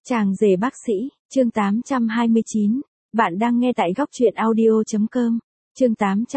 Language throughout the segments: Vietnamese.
Chàng rể bác sĩ, chương 829. Bạn đang nghe tại góc truyện audio.com. Chương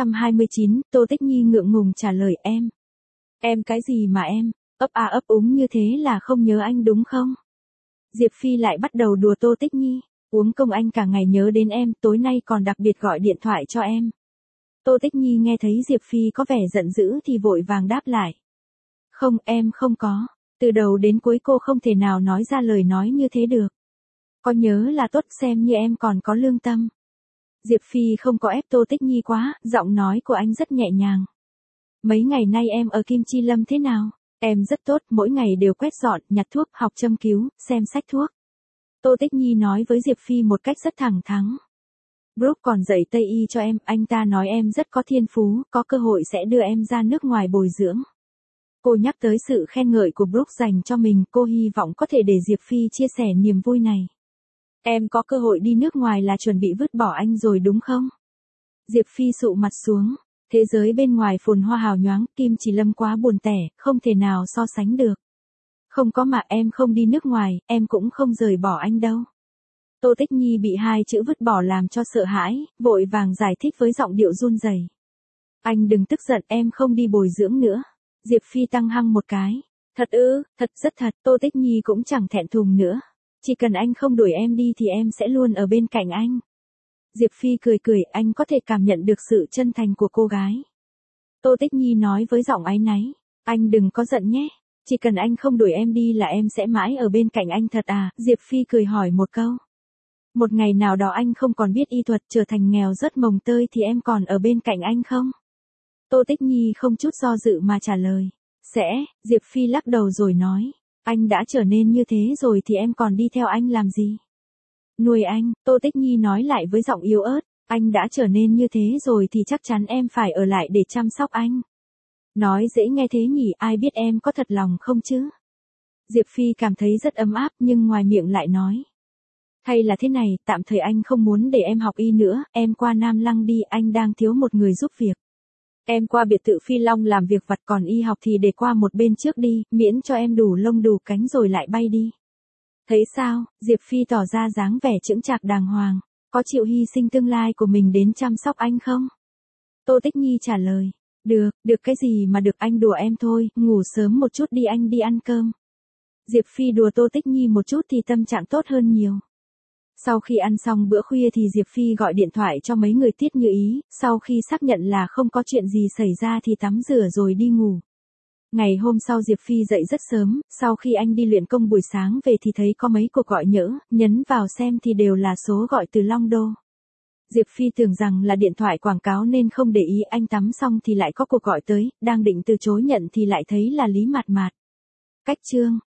829, Tô Tích Nhi ngượng ngùng trả lời em. Em cái gì mà em, ấp a ấp úng như thế là không nhớ anh đúng không? Diệp Phi lại bắt đầu đùa Tô Tích Nhi. Uống công anh cả ngày nhớ đến em, tối nay còn đặc biệt gọi điện thoại cho em. Tô Tích Nhi nghe thấy Diệp Phi có vẻ giận dữ thì vội vàng đáp lại. Không, em không có. Từ đầu đến cuối cô không thể nào nói ra lời nói như thế được. Có nhớ là tốt, xem như em còn có lương tâm. Diệp Phi không có ép Tô Tích Nhi quá, giọng nói của anh rất nhẹ nhàng. Mấy ngày nay em ở Kim Chi Lâm thế nào? Em rất tốt, mỗi ngày đều quét dọn, nhặt thuốc, học châm cứu, xem sách thuốc. Tô Tích Nhi nói với Diệp Phi một cách rất thẳng thắn. Brooke còn dạy Tây Y cho em, anh ta nói em rất có thiên phú, có cơ hội sẽ đưa em ra nước ngoài bồi dưỡng. Cô nhắc tới sự khen ngợi của Brooke dành cho mình, cô hy vọng có thể để Diệp Phi chia sẻ niềm vui này. Em có cơ hội đi nước ngoài là chuẩn bị vứt bỏ anh rồi đúng không? Diệp Phi sụ mặt xuống. Thế giới bên ngoài phồn hoa hào nhoáng, Kim Chỉ Lâm quá buồn tẻ, không thể nào so sánh được. Không có mà em không đi nước ngoài, em cũng không rời bỏ anh đâu. Tô Tích Nhi bị hai chữ vứt bỏ làm cho sợ hãi, vội vàng giải thích với giọng điệu run rẩy. Anh đừng tức giận, em không đi bồi dưỡng nữa. Diệp Phi tăng hăng một cái. Thật ư, thật rất thật, Tô Tích Nhi cũng chẳng thẹn thùng nữa. Chỉ cần anh không đuổi em đi thì em sẽ luôn ở bên cạnh anh. Diệp Phi cười cười, anh có thể cảm nhận được sự chân thành của cô gái. Tô Tích Nhi nói với giọng áy náy. Anh đừng có giận nhé. Chỉ cần anh không đuổi em đi là em sẽ mãi ở bên cạnh anh thật à? Diệp Phi cười hỏi một câu. Một ngày nào đó anh không còn biết y thuật, trở thành nghèo rớt mồng tơi thì em còn ở bên cạnh anh không? Tô Tích Nhi không chút do dự mà trả lời. Sẽ, Diệp Phi lắc đầu rồi nói. Anh đã trở nên như thế rồi thì em còn đi theo anh làm gì? Nuôi anh, Tô Tích Nhi nói lại với giọng yếu ớt. Anh đã trở nên như thế rồi thì chắc chắn em phải ở lại để chăm sóc anh. Nói dễ nghe thế nhỉ, ai biết em có thật lòng không chứ? Diệp Phi cảm thấy rất ấm áp nhưng ngoài miệng lại nói. Hay là thế này, tạm thời anh không muốn để em học y nữa, em qua Nam Lăng đi, anh đang thiếu một người giúp việc. Em qua biệt thự Phi Long làm việc vặt, còn y học thì để qua một bên trước đi, miễn cho em đủ lông đủ cánh rồi lại bay đi. Thấy sao? Diệp Phi tỏ ra dáng vẻ chững chạc đàng hoàng. Có chịu hy sinh tương lai của mình đến chăm sóc anh không? Tô Tích Nhi trả lời. Được cái gì mà được, anh đùa em thôi, ngủ sớm một chút đi, anh đi ăn cơm. Diệp Phi đùa Tô Tích Nhi một chút thì tâm trạng tốt hơn nhiều. Sau khi ăn xong bữa khuya thì Diệp Phi gọi điện thoại cho mấy người Tiết Như Ý, sau khi xác nhận là không có chuyện gì xảy ra thì tắm rửa rồi đi ngủ. Ngày hôm sau Diệp Phi dậy rất sớm, sau khi anh đi luyện công buổi sáng về thì thấy có mấy cuộc gọi nhỡ, nhấn vào xem thì đều là số gọi từ Long Đô. Diệp Phi tưởng rằng là điện thoại quảng cáo nên không để ý, anh tắm xong thì lại có cuộc gọi tới, đang định từ chối nhận thì lại thấy là Lý Mạt Mạt. Cách chương